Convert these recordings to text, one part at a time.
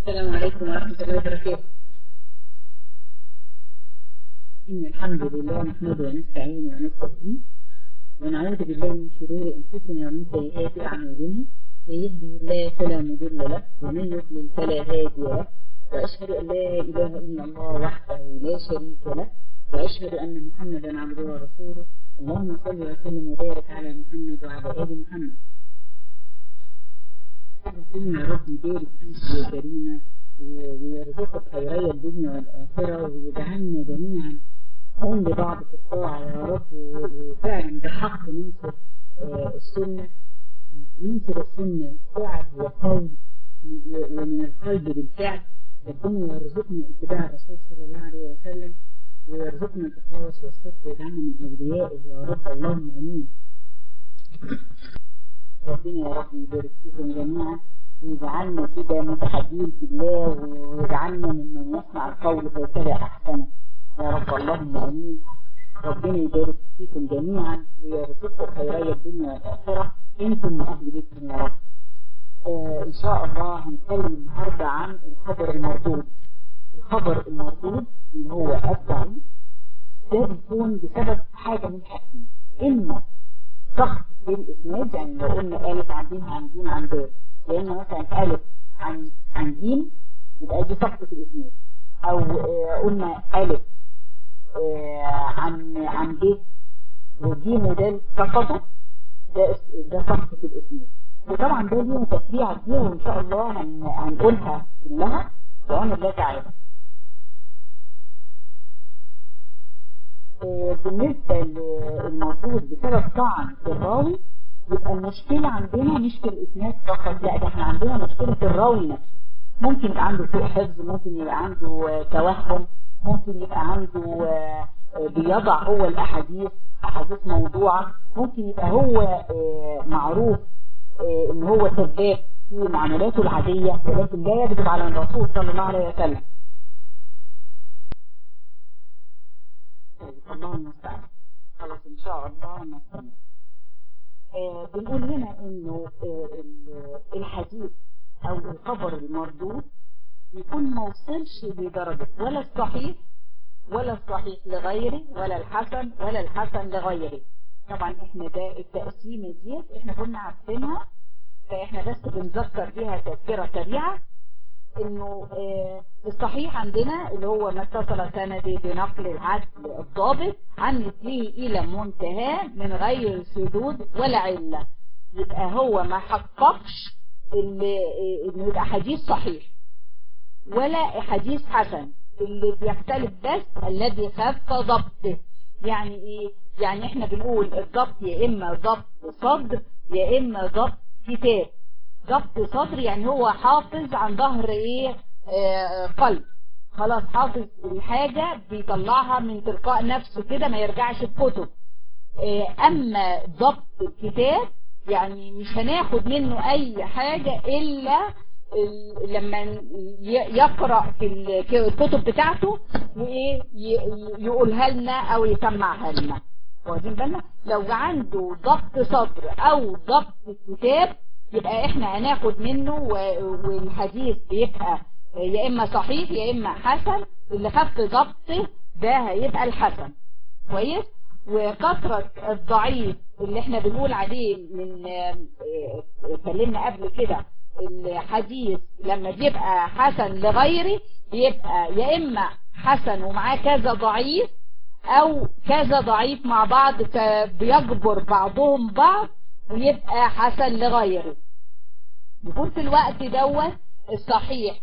السلام عليكم ورحمة الله وبركاته. إن الحمد لله نحمده ونستعينه ونستهديه ونعوذ بالله من شرور أنفسنا ومن سيئات أعمالنا، من يهده الله فلا مضل له ومن يضلل فلا هادي له، وأشهد أن لا إله إلا الله وحده لا شريك له، وأشهد أن محمدا عبده ورسوله. اللهم صل وسلم وبارك على محمد وعلى آل محمد. ربنا يا رب يبارك فيك يا كريمة ويرزقك خيرية الدنيا والآخرة، ويجعلنا جميعا عون لبعض في الطاعة يا رب، وفعلا بحق ننصر السنة، ننصر السنة فعل وقول ومن القلب بالفعل. ربنا يرزقنا اتباع الرسول صلى الله عليه وسلم، ويرزقنا الإخلاص والصدق، ويجعلنا من أوليائه يا رب، اللهم آمين. ربنا يا رب يبارك فيكم جميعا، ويجعلنا كده متحدين في الله، ويجعلنا ممن يسمع القول فيتبع أحسنه يا رب، اللهم آمين. ربنا يبارك فيكم جميعا ويرزقكم خيرية الدنيا والآخرة انتم وأهل بيتكم يا رب. إن شاء الله هنتكلم النهاردة عن الخبر المردود. الخبر المردود اللي هو الضعيف ده بيكون بسبب حاجة من حاجتين: إما سقط في الإسناد، يعني لو قلنا ألف عن دين عن دين عن دال، لأن مثلا ألف عن دين يبقى دي سقط في الإسناد، أو قلنا ألف عن ب والدين ودال سقطت، ده سقط في الإسناد. وطبعا ده ليه تفريعة كتير، وإن شاء الله هنقولها كلها بعون الله تعالى. بالنسبة للمردود بسبب طعن في الراوي، يبقى المشكلة عندنا مش في الإسناد فقط، لا، ده احنا عندنا مشكلة في الراوي نفسه. ممكن يبقى عنده سوء حفظ، ممكن يبقى عنده توهم، ممكن يبقى عنده بيضع هو الأحاديث موضوعة، ممكن يبقى هو معروف ان هو كذاب في معاملاته العادية، ولكن لا يكذب على الرسول صلى الله عليه وسلم. الله المستعان. خلاص ان شاء الله نستمر. بنقول هنا انه الحديث او الخبر المردود يكون ما وصلش لدرجة ولا الصحيح ولا الصحيح لغيره ولا الحسن ولا الحسن لغيره. طبعا احنا ده التقسيمة ديت احنا كنا عارفينها، فاحنا بس بنذكر بيها تذكرة سريعة. انه الصحيح عندنا اللي هو ما اتصل سندي بنقل العدل الضابط عن مثله الى منتهى من غير شذوذ ولا علة، يبقى هو ما حققش انه يبقى حديث صحيح ولا حديث حسن، اللي بيختلف بس الذي خف ضبطه. يعني ايه؟ يعني احنا بنقول الضبط يا اما ضبط صدر يا اما ضبط كتاب. ضبط صدر يعني هو حافظ عن ظهر ايه قلب، خلاص حافظ الحاجة بيطلعها من تلقاء نفسه كده، ما يرجعش الكتب. اما ضبط الكتاب يعني مش هناخد منه اي حاجة الا لما يقرأ في الكتب بتاعته وايه يقولها لنا او يسمعها لنا. واخدين بالنا؟ لو عنده ضبط صدر او ضبط كتاب يبقى احنا هناخد منه، والحديث بيبقى يا اما صحيح يا اما حسن. اللي خف ضبطه ده هيبقى الحسن. كويس. وكثرة الضعيف اللي احنا بنقول عليه من اتكلمنا قبل كده، الحديث لما بيبقى حسن لغيره بيبقى يا اما حسن ومعاه كذا ضعيف او كذا ضعيف مع بعض بيجبر بعضهم بعض ويبقى حسن لغيره. يكون في الوقت دوت الصحيح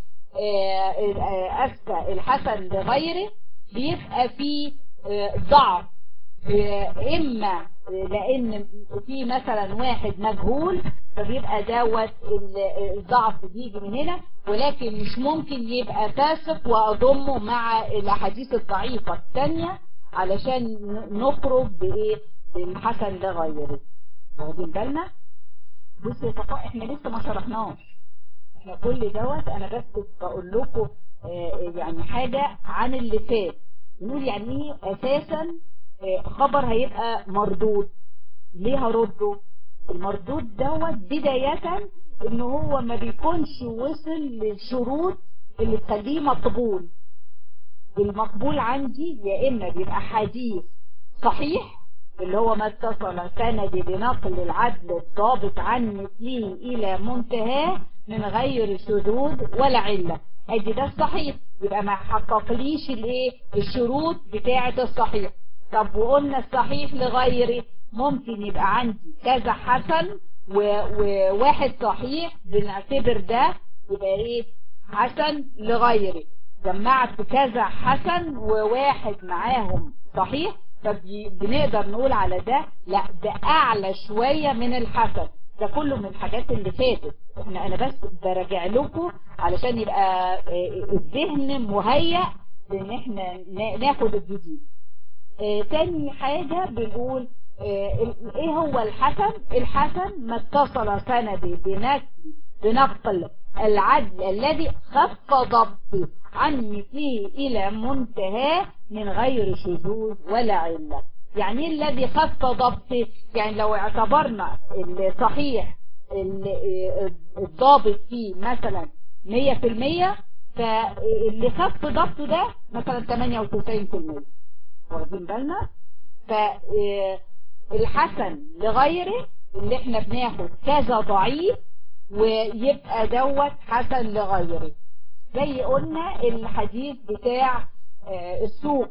الحسن لغيره بيبقى فيه ضعف، اما لان في مثلا واحد مجهول فبيبقى دوت الضعف بيجي من هنا، ولكن مش ممكن يبقى فاسق واضمه مع الاحاديث الضعيفة الثانية علشان نخرج بايه بالحسن لغيره. واخدين بالنا؟ بص يا صفاء، احنا لسه ما شرحناش، احنا كل دوت انا بس بقول لكم يعني حاجة عن اللي فات. نقول يعني ايه اساسا خبر هيبقى مردود. ليه هرده؟ المردود دوت بداية ان هو ما بيكونش وصل للشروط اللي تخليه مقبول. المقبول عندي يا اما بيبقى حديث صحيح اللي هو ما اتصل سندي بنقل العدل الضابط عن مثله الى منتهاه من غير شذوذ ولا علة. ادي ده الصحيح، يبقى ما حققليش الايه الشروط بتاعة الصحيح. طب وقلنا الصحيح لغيره ممكن يبقى عندي كذا حسن وواحد صحيح، بنعتبر ده يبقى ايه حسن لغيره. جمعت كذا حسن وواحد معاهم صحيح، فبنقدر نقول على ده لا ده اعلى شوية من الحسن. ده كله من الحاجات اللي فاتت، انا بس براجع لكم علشان يبقى الذهن مهيأ لان احنا ناخد الجديد. تاني حاجة بنقول ايه هو الحسن؟ الحسن ما اتصل سندي بنقل العدل الذي خف ضبطه عن مثله الى منتهاه من غير شذوذ ولا علة. يعني الذي خف ضبطه، يعني لو اعتبرنا الصحيح الضابط فيه مثلا 100%، فاللي خف ضبطه ده مثلا 98%. واخدين بالنا؟ فالحسن لغيره اللي احنا بناخد كذا ضعيف ويبقى دوت حسن لغيره. زي قلنا الحديث بتاع السوق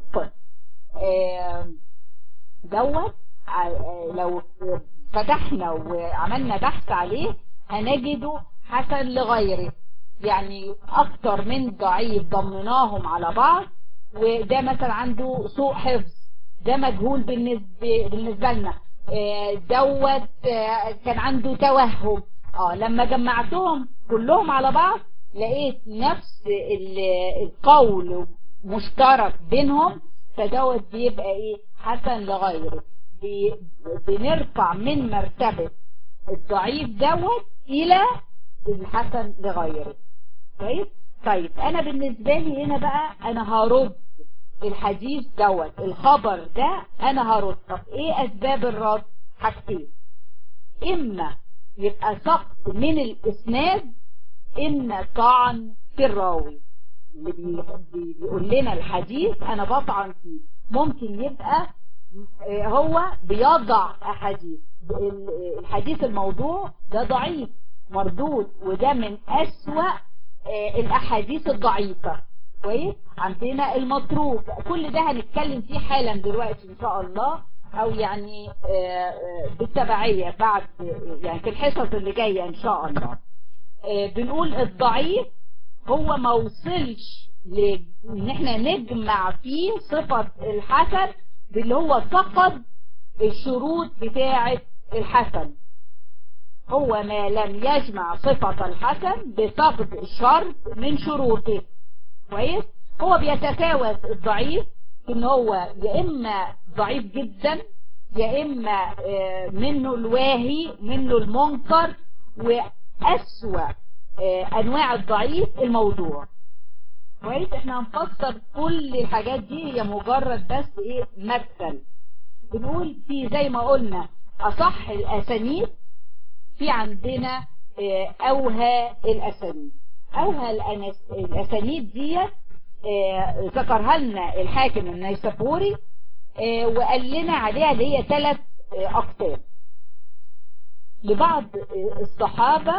دوت، لو فتحنا وعملنا بحث عليه هنجده حسن لغيره. يعني اكتر من ضعيف ضمناهم على بعض، وده مثلا عنده سوء حفظ، ده مجهول بالنسبة لنا، دوت كان عنده توهم. لما جمعتهم كلهم على بعض لقيت نفس القول مشترك بينهم، فدوت بيبقى ايه حسن لغيره. بنرفع من مرتبة الضعيف دوت الى الحسن لغيره. كويس؟ طيب انا بالنسبة لي هنا بقى انا هرد الحديث دوت، الخبر ده انا هرد. طب ايه اسباب الرد؟ حاجتين، اما يبقى سقط من الاسناد، اما طعن في الراوي. اللي بيقول لنا الحديث انا بطعن فيه، ممكن يبقى هو بيضع احاديث. الحديث الموضوع ده ضعيف مردود، وده من اسوأ الاحاديث الضعيفة. كويس؟ عندنا المتروك، كل ده هنتكلم فيه حالا دلوقتي ان شاء الله، او يعني بالتبعية بعد يعني في الحصص اللي جاية ان شاء الله. بنقول الضعيف هو ما وصلش ان احنا نجمع فيه صفة الحسن باللي هو فقد الشروط بتاعة الحسن. هو ما لم يجمع صفة الحسن بفقد الشرط من شروطه. كويس؟ هو بيتفاوت الضعيف ان هو يا اما ضعيف جدا، يا اما منه الواهي، منه المنكر، واسوأ انواع الضعيف الموضوع. كويس؟ احنا هنفسر كل الحاجات دي، هي مجرد بس ايه مثل. بنقول في زي ما قلنا اصح الاسانيد، في عندنا اوهى الاسانيد. اوهى الاسانيد دي ذكرها لنا الحاكم النيسابوري، وقال لنا عليها اللي هي 3 اقسام. لبعض الصحابة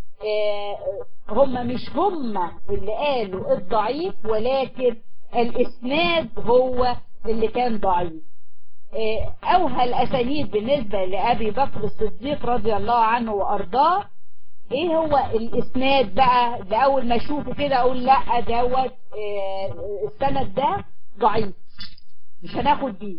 هم مش هم اللي قالوا الضعيف، ولكن الاسناد هو اللي كان ضعيف. اوهى الاسانيد بالنسبة لابي بكر الصديق رضي الله عنه وارضاه، ايه هو الاسناد بقى ده؟ اول ما اشوفه كده اقول لا دوت السند ده ضعيف مش هناخد بيه.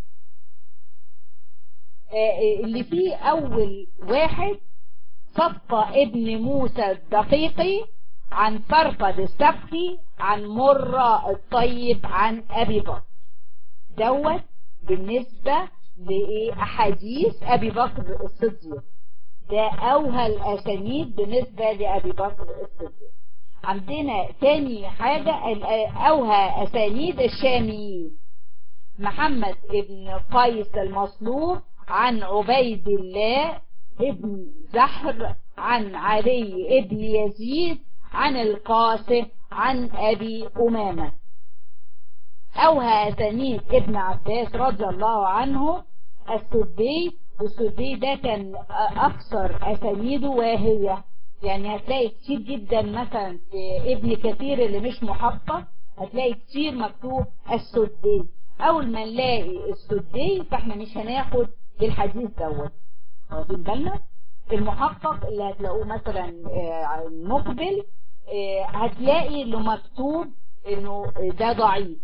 اللي فيه اول واحد صفى ابن موسى الدقيقي عن فرقد السبخي عن مرة الطيب عن ابي بكر. دوت بالنسبة لأحاديث ابي بكر الصديق، ده اوهى الاسانيد بالنسبة لابي بكر الصديق. عندنا تاني حاجة اوهى اسانيد الشاميين، محمد ابن قيس المصلوب عن عبيد الله ابن زحر عن علي ابن يزيد عن القاسم عن أبي أمامة. أوهى أسانيد ابن عباس رضي الله عنه السدي، والسدي ده كان أكثر أسانيده واهية، يعني هتلاقي كتير جدا مثلا في ابن كثير اللي مش محقق هتلاقي كتير مكتوب السدي. أول ما نلاقي السدي فاحنا مش هناخد بالحديث دوت. واخدين بالنا؟ المحقق اللي هتلاقوه مثلا مقبل هتلاقي له مكتوب انه ده ضعيف.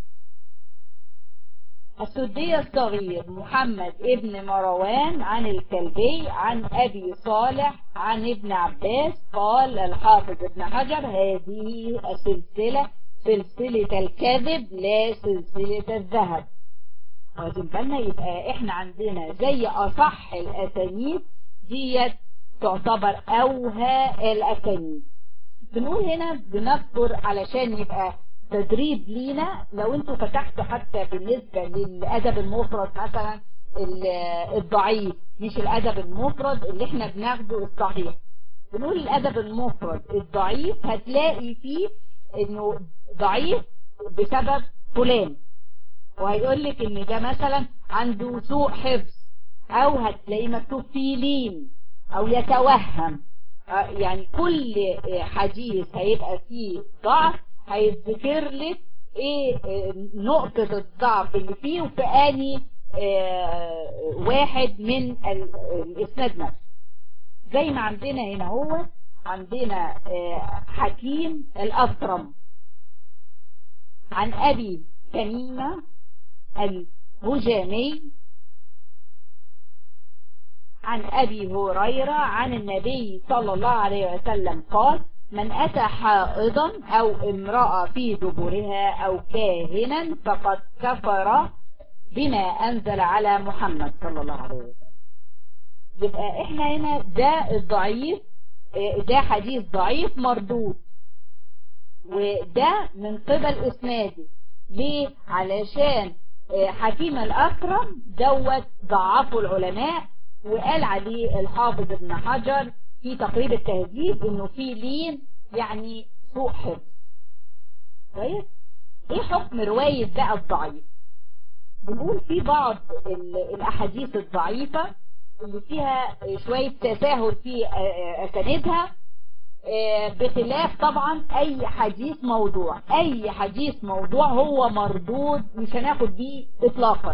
السدي الصغير محمد ابن مروان عن الكلبي عن أبي صالح عن ابن عباس قال الحافظ ابن حجر هذه السلسلة سلسلة الكذب لا سلسلة الذهب. واخدين بالنا؟ يبقى احنا عندنا زي أصح الأسانيد ديت تعتبر أوهى الأسانيد. بنقول هنا بنذكر علشان يبقى تدريب لينا. لو انتوا فتحتوا حتى بالنسبة للأدب المفرد مثلا الضعيف، مش الأدب المفرد اللي احنا بناخده الصحيح، بنقول الأدب المفرد الضعيف هتلاقي فيه انه ضعيف بسبب فلان، وهيقول لك ان ده مثلا عنده سوء حفظ، او هتلاقيه مكتوب فيه لين او يتوهم. يعني كل حديث هيبقى فيه ضعف هيتذكر لك ايه نقطة الضعف اللي فيه وفي اني واحد من الاسناد نفسه. زي ما عندنا هنا هو عندنا حكيم الأثرم عن أبي تميمة الهجامي عن أبي هريرة عن النبي صلى الله عليه وسلم قال من أتى حائضا أو امرأة في دبرها أو كاهنا فقد كفر بما أنزل على محمد صلى الله عليه وسلم. يبقى احنا هنا ده الضعيف، ده حديث ضعيف مردود، وده من قبل اسناده. ليه؟ علشان حكيم الأكرم دوت ضعفه العلماء، وقال عليه الحافظ ابن حجر في تقريب التهذيب انه في لين يعني سوء حفظ. كويس؟ ايه حكم رواية بقى الضعيف؟ بنقول في بعض الاحاديث الضعيفة اللي فيها شوية تساهل في اسانيدها، بخلاف طبعا اي حديث موضوع. اي حديث موضوع هو مردود مش هناخد بيه اطلاقا.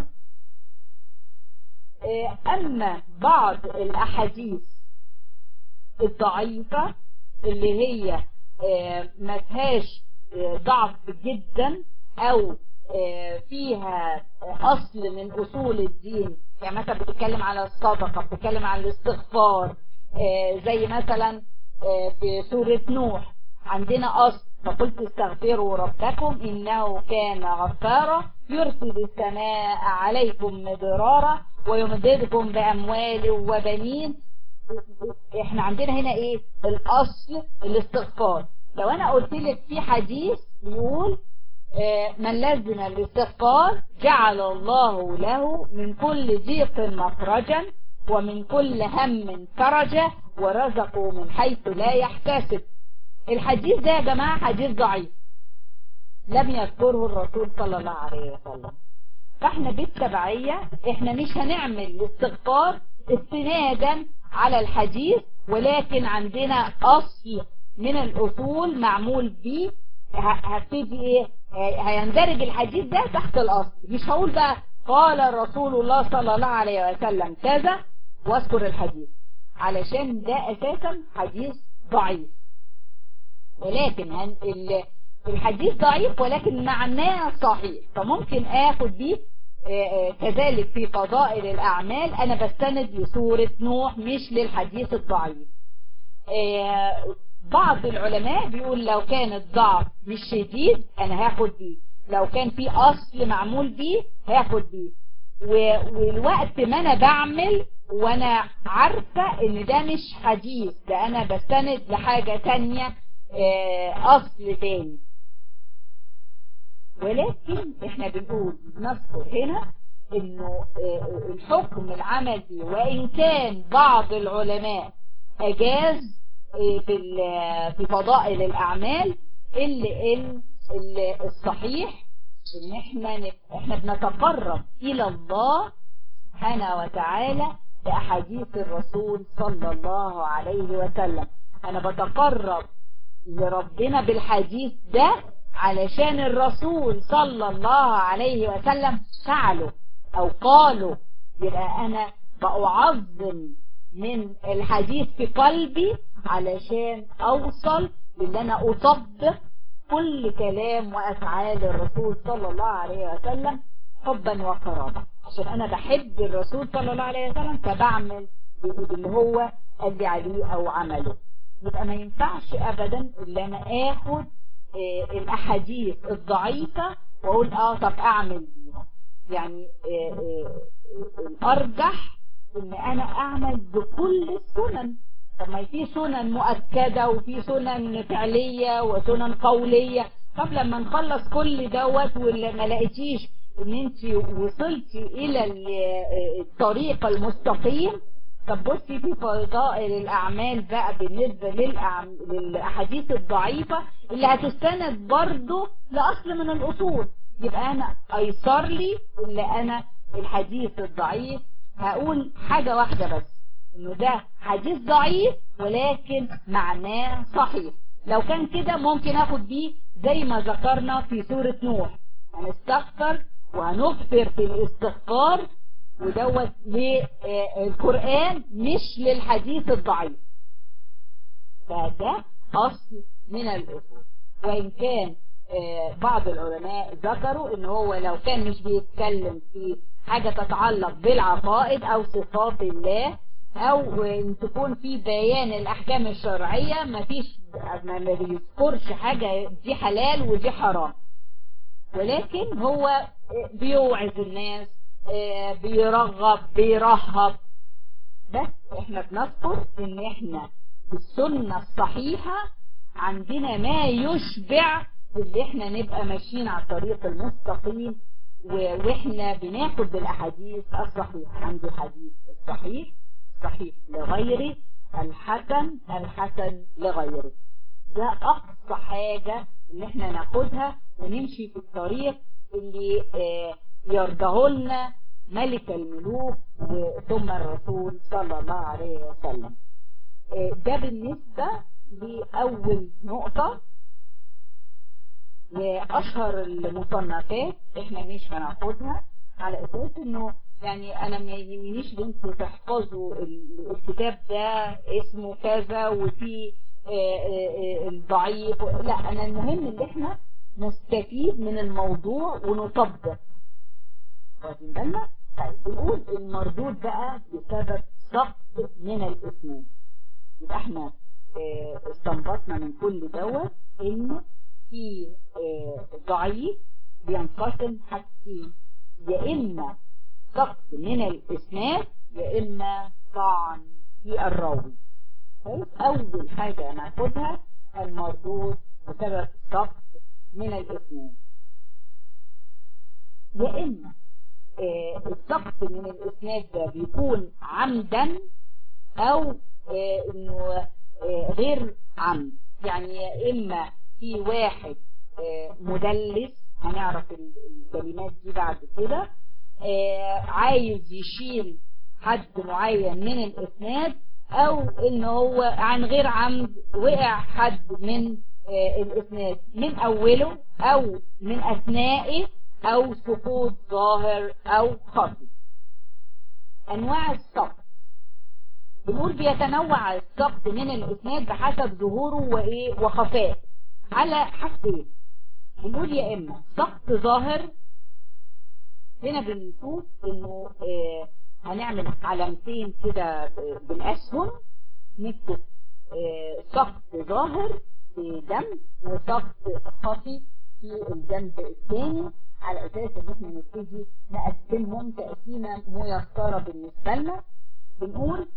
اما بعض الاحاديث الضعيفة اللي هي ما فيهاش ضعف جدا او فيها اصل من اصول الدين، يعني مثلا بتتكلم على الصدقة، بتتكلم على الاستغفار، زي مثلا في سورة نوح عندنا اصل فقلت استغفروا ربكم انه كان غفارا يرسل السماء عليكم مدرارا ويمددكم باموال وبنين. احنا عندنا هنا ايه الاصل؟ الاستغفار. لو انا قلت لك في حديث يقول من لزم الاستغفار جعل الله له من كل ضيق مخرجا ومن كل هم فرجا ورزقه من حيث لا يحتسب. الحديث ده يا جماعة حديث ضعيف لم يذكره الرسول صلى الله عليه وسلم. فاحنا بالتبعية احنا مش هنعمل الاستغفار استنادا على الحديث، ولكن عندنا اصل من الاصول معمول بيه. هبتدي ايه؟ هيندرج الحديث ده تحت الاصل. مش هقول بقى قال رسول الله صلى الله عليه وسلم كذا واذكر الحديث، علشان ده اساسا حديث ضعيف. ولكن الحديث ضعيف ولكن معناه صحيح، فممكن اخد بيه. كذلك في فضائل الاعمال انا بستند لسورة نوح مش للحديث الضعيف. بعض العلماء بيقول لو كان الضعف مش شديد انا هاخد بيه، لو كان في اصل معمول بيه هاخد بيه. والوقت ما انا بعمل وانا عارفة ان ده مش حديث، ده انا بستند لحاجة تانية اصل تاني. ولكن احنا بنقول نذكر هنا انه الحكم العملي وان كان بعض العلماء اجاز في فضائل الأعمال اللي الصحيح ان احنا بنتقرب الى الله سبحانه وتعالى بأحاديث الرسول صلى الله عليه وسلم. انا بتقرب لربنا بالحديث ده علشان الرسول صلى الله عليه وسلم فعله او قاله، يبقى انا بأعظم من الحديث في قلبي علشان اوصل للي انا اطبق كل كلام وافعال الرسول صلى الله عليه وسلم حبا وقرابة، عشان انا بحب الرسول صلى الله عليه وسلم فبعمل اللي هو قال لي عليه او عمله. يبقى ما ينفعش ابدا اللي انا اخد الاحاديث الضعيفة واقول طب اعمل بيها. يعني الارجح ان انا اعمل بكل السنن. طب ما في سنن مؤكدة وفي سنن فعلية وسنن قولية. طب لما نخلص كل دوت واللي ما لقيتيش ان انت وصلتي الى الطريق المستقيم، طب بصي في فضائل الاعمال بقى بالنسبة للاحاديث الضعيفة اللي هتستند برضو لاصل من الاصول. يبقى انا ايسر لي اللي انا الحديث الضعيف هقول حاجة واحدة بس، انه ده حديث ضعيف ولكن معناه صحيح. لو كان كده ممكن اخد بيه زي ما ذكرنا في سورة نوح، هنستغفر وهنغفر في الاستغفار ودوت للقرآن مش للحديث الضعيف. فده اصل من الاصول. وان كان بعض العلماء ذكروا ان هو لو كان مش بيتكلم في حاجة تتعلق بالعقائد او صفات الله او ان تكون في بيان الاحكام الشرعية ما بيذكرش حاجة دي حلال ودي حرام، ولكن هو بيوعظ الناس، بيرغب بيرهب. بس احنا بنذكر ان احنا في السنة الصحيحة عندنا ما يشبع اللي احنا نبقى ماشيين على الطريق المستقيم واحنا بناخد بالاحاديث الصحيحة. عندي الحديث الصحيح لغيره، الحسن لغيره. ده اقصى حاجة اللي احنا ناخدها ونمشي في الطريق اللي يرضاه لنا ملك الملوك ثم الرسول صلى الله عليه وسلم. ده بالنسبة لأول نقطة. وأشهر المصنفات احنا مش هناخدها على أساس انه يعني انا ما يهمنيش ان انتوا تحفظوا الكتاب ده اسمه كذا وفي الضعيف، لا، انا المهم ان احنا نستفيد من الموضوع ونطبق. واخدين بالنا؟ طيب بنقول المردود بقى بسبب سقط من الاسناد. يبقى احنا استنبطنا من كل دوت ان في ضعيف بينقسم حاجتين، يا اما سقط من الاسناد يا اما طعن في الراوي. اول حاجة ناخدها المردود بسبب سقط من الاسناد. يا اما السقط من الاسناد ده بيكون عمدا او انه غير عمد. يعني يا اما في واحد مدلس، هنعرف الكلمات دي بعد كده، عايز يشيل حد معين من الاسناد، او ان هو عن غير عمد وقع حد من الاسناد من اوله او من اثنائه او سقوط ظاهر او خفي. انواع السقط بنقول بيتنوع السقط من الاسناد بحسب ظهوره وخفاء على حاجتين. بنقول يا اما سقط ظاهر، هنا بنشوف انه هنعمل علامتين كده بالاسهم نكتب سقط ظاهر في جنب وسقط خفي في الجنب الثاني، على اساس ان احنا نبتدي نقسمهم تقسيمه ميسره بالنسبه لنا. بنقول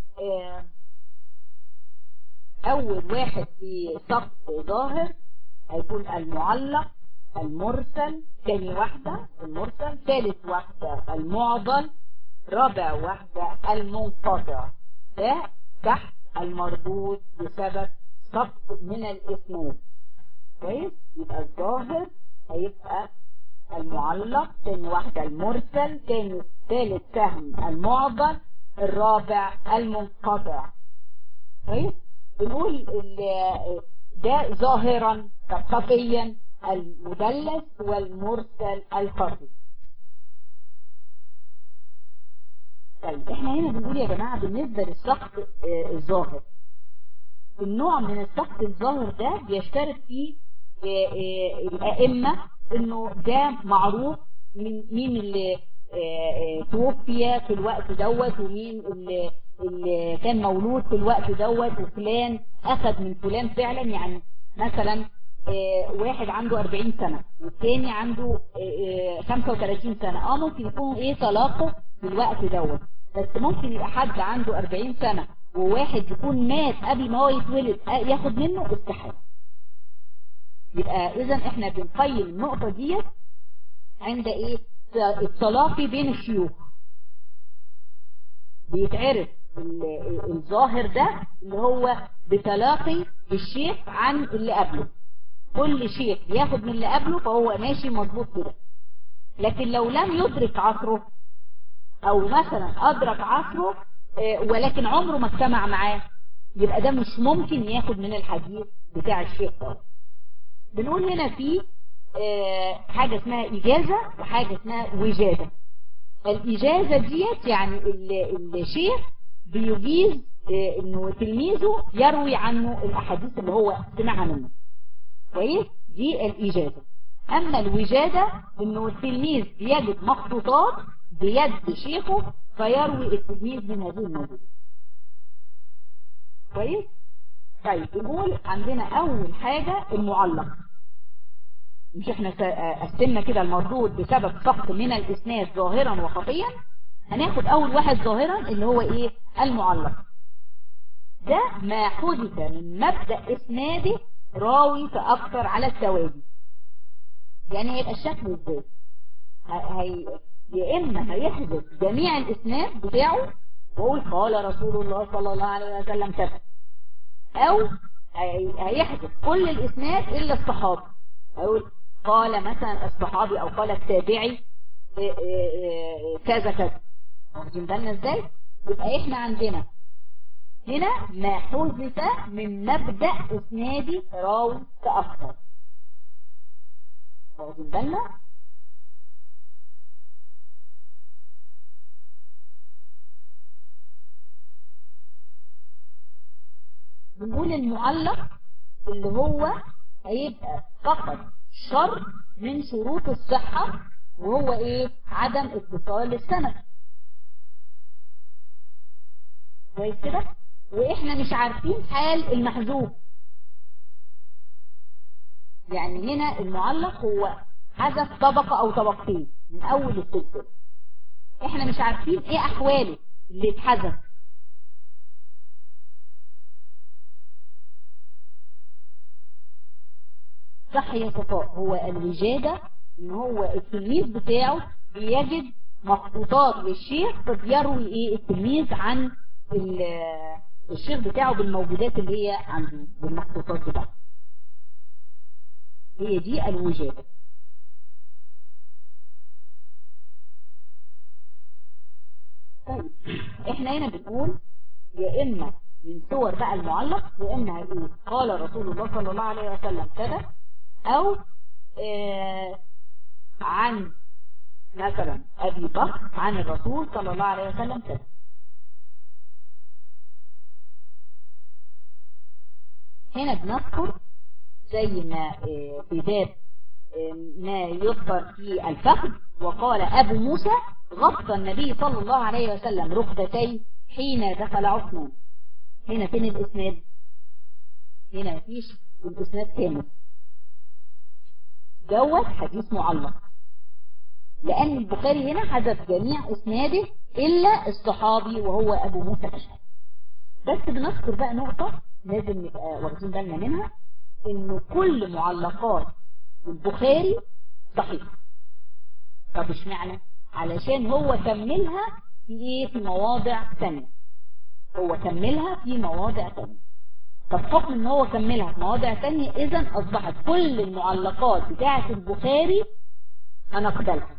اول واحد في سقط ظاهر هيكون المعلق المرسل، ثاني واحدة المرسل، ثالث واحدة المعضل، رابع واحدة المنقطع. ده تحت المردود بسبب سقط من الإسناد. كويس؟ يبقى الظاهر هيبقى المعلق، تاني واحدة المرسل، ثالث سهم المعضل، الرابع المنقطع. كويس؟ بنقول ده ظاهرا خفيا المدلس والمرسل الخفي. طيب احنا هنا بنقول يا جماعة بالنسبة للسقط الظاهر، النوع من السقط الظاهر ده بيشترك فيه الأئمة انه ده معروف من مين اللي توفي في الوقت دوت، ومين اللي كان مولود في الوقت دوت، وفلان اخذ من فلان فعلا. يعني مثلا واحد عنده 40 سنة والتاني عنده 35 سنة، ممكن يكونوا تلاقوا في الوقت دوت، بس ممكن يبقى حد عنده 40 سنة وواحد يكون مات قبل ما هو يتولد ياخد منه استحالة. يبقى اذا احنا بنقيم النقطة ديت عند التلاقي بين الشيوخ. بيتعرف الظاهر ده اللي هو بتلاقي الشيخ عن اللي قبله، كل شيخ ياخد من اللي قبله فهو ماشي مظبوط كده. لكن لو لم يدرك عصره او مثلا ادرك عصره ولكن عمره ما اجتمع معاه، يبقى ده مش ممكن ياخد من الحديث بتاع الشيخ ده. بنقول هنا في حاجة اسمها إجازة وحاجة اسمها وجادة. الإجازة ديت يعني الشيخ بيجيز انه تلميذه يروي عنه الأحاديث اللي هو سمعها منه. كويس؟ دي الإجازة. أما الوجادة انه التلميذ بيجد مخطوطات بيد شيخه فيروي التلميذ من هذه الموجودة. كويس؟ طيب نقول عندنا أول حاجة المعلق. مش احنا قسمنا كده المردود بسبب سقط من الإسناد ظاهرا وخفيا؟ هناخد أول واحد ظاهرا اللي هو المعلق. ده ما حدث من مبدأ إسناده راوي فأكثر على التوالي. يعني هيبقى الشكل ازاي؟ يا إما هيحذف جميع الإسناد بتاعه ويقول قال رسول الله صلى الله عليه وسلم كذا، أو هيحذف كل الإسناد إلا الصحابي، هيقول قال مثلا الصحابي أو قال التابعي كذا كذا. واخدين بالنا ازاي؟ يبقى احنا عندنا هنا ما حذف من مبدأ اسنادي راوي كأكثر. واخدين بالنا؟ بنقول المعلق اللي هو هيبقى فقط شرط من شروط الصحة، وهو عدم اتصال السند. كويس كده؟ واحنا مش عارفين حال المحذوف. يعني هنا المعلق هو حذف طبقة او طبقتين من اول السلسلة، احنا مش عارفين ايه احواله اللي اتحذف. صح يا صفاء، هو الوجادة ان هو التلميذ بتاعه بيجد مخطوطات للشيخ فبيروي التلميذ عن الشيخ بتاعه بالموجودات اللي هي عنده بالمخطوطات بتاعته. هي دي الوجادة. طيب احنا هنا بنقول يا اما من صور بقى المعلق، يا اما هيقول قال رسول الله صلى الله عليه وسلم كذا، او عن مثلا ابي بكر عن الرسول صلى الله عليه وسلم كذا. هنا بنذكر زي ما في باب ما يذكر في الفخذ، وقال ابو موسى غطى النبي صلى الله عليه وسلم ركبتيه حين دخل عثمان. هنا فين الاسناد؟ هنا مفيش الاسناد كامل دوت، حديث معلق، لأن البخاري هنا حذف جميع إسناده إلا الصحابي وهو أبو موسى الأشعري. بس بنذكر بقى نقطة لازم نبقى واخدين بالنا منها، إنه كل معلقات البخاري صحيحة. طب اشمعنى؟ علشان هو كملها في في مواضع ثانية. هو كملها في مواضع تانية. طب حكم ان هو كملها في مواضع تانية، اذا اصبحت كل المعلقات بتاعة البخاري هنقبلها.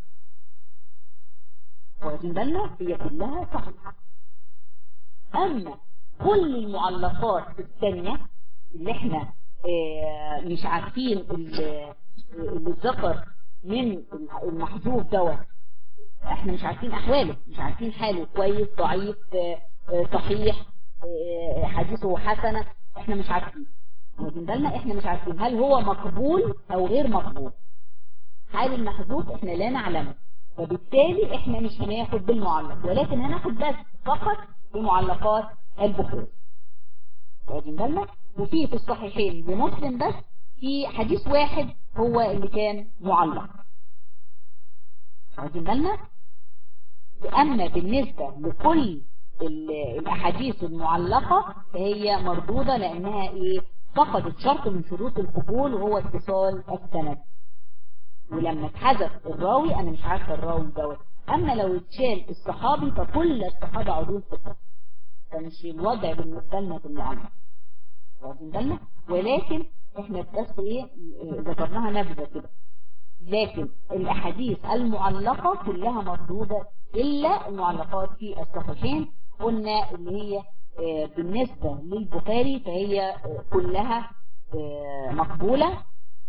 واخدين بالنا؟ هي كلها صحيحة. اما كل المعلقات الثانية اللي احنا مش عارفين اللي اتذكر من المحذوف دوت، احنا مش عارفين احواله، مش عارفين حاله كويس ضعيف صحيح حديثه حسنة، احنا مش عارفين. واخدين بالنا؟ احنا مش عارفين هل هو مقبول او غير مقبول. حال المحذوف احنا لا نعلمه، فبالتالي احنا مش هناخد بالمعلق، ولكن هناخد بس فقط بمعلقات البخاري. واخدين بالنا؟ وفي الصحيحين بمسلم بس في حديث واحد هو اللي كان معلق. واخدين بالنا؟ اما بالنسبة لكل الاحاديث المعلقة فهي مردودة، لانها فقدت شرط من شروط القبول وهو اتصال السند. ولما اتحذف الراوي انا مش عارفه الراوي دوت، اما لو اتشال الصحابي فكل الصحابه عدول ثقات، فمش الوضع بالنسبه لنا في المعلق. واخدين بالنا؟ ولكن احنا بس ذكرناها نبذه كده. لكن الاحاديث المعلقه كلها مردوده الا المعلقات في الصحيحين، قلنا اللي هي بالنسبه للبخاري فهي كلها مقبوله.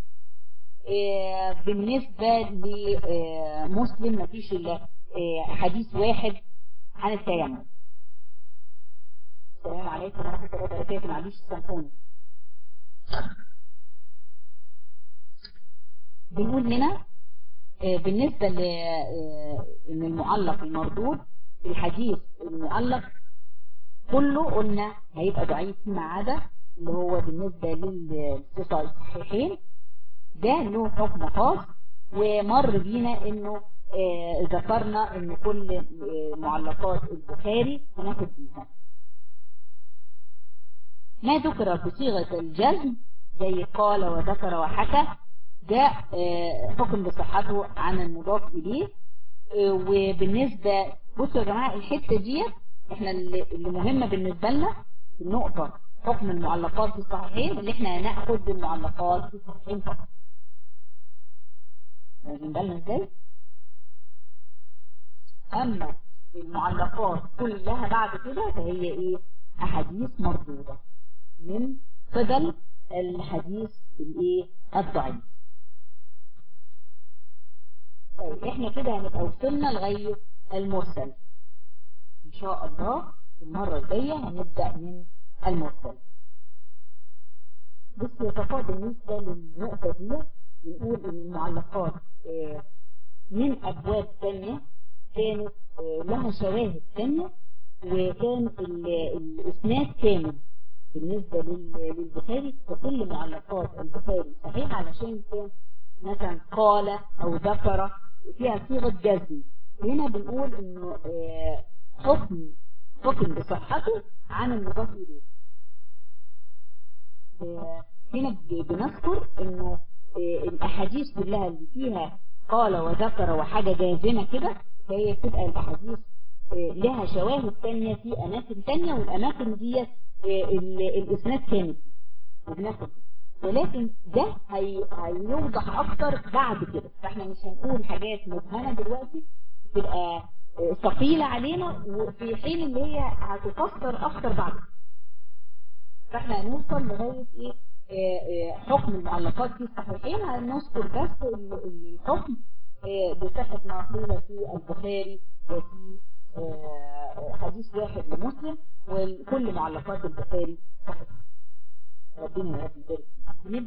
بالنسبة لمسلم مفيش إلا حديث واحد عن التيمم. السلام عليكم ورحمة الله وبركاته. معليش سامحوني. بنقول هنا بالنسبة لأن المعلق المردود، الحديث المعلق كله قلنا هيبقى ضعيف فيما عدا اللي هو بالنسبة للصحيح الصحيحين، ده له حكم خاص. ومر بينا انه ذكرنا ان كل معلقات البخاري هناخد بيها. ما ذكر بصيغة الجزم زي قال وذكر وحكى ده حكم بصحته عن المضاف اليه. وبالنسبة بصوا يا جماعة الحتة دي احنا اللي مهمة بالنسبة لنا في النقطة حكم المعلقات في الصحيحين، اللي احنا هناخد المعلقات في الصحيحين فقط. واخدين بالنا ازاي؟ اما المعلقات كلها بعد كده فهي احاديث مردودة من قبل الحديث الضعيف. طيب احنا كده هنبقى وصلنا لغاية المرسل. ان شاء الله المرة الجاية هنبدأ من المرسل. بس يا صفاء بالنسبة للنقطة دي بنقول ان المعلقات من ابواب ثانية كانت لها شواهد ثانية، وكان الاسناد كامل بالنسبة للبخاري. فكل معلقات البخاري صحيح علشان كان مثلا قال او ذكر فيها صيغة جزم. هنا بنقول انه حكم بصحته عن المضاف اليه. هنا بنذكر انه الاحاديث كلها اللي فيها قال وذكر وحاجة جازمة كده فهي بتبقى الاحاديث لها شواهد تانية في اماكن تانية، والاماكن دي الاسناد كامل وبناخد. ولكن ده هيوضح اكتر بعد كده، فاحنا مش هنقول حاجات مبهمة دلوقتي تبقى ثقيلة علينا، وفي حين اللي هي هتفسر اكتر بعد. فاحنا هنوصل لغاية حكم المعلقات في الصحيحين. هنذكر بس الحكم بصحة ما قيل في البخاري وفي حديث واحد لمسلم، وكل معلقات البخاري صحيحة. ربنا يرحمه.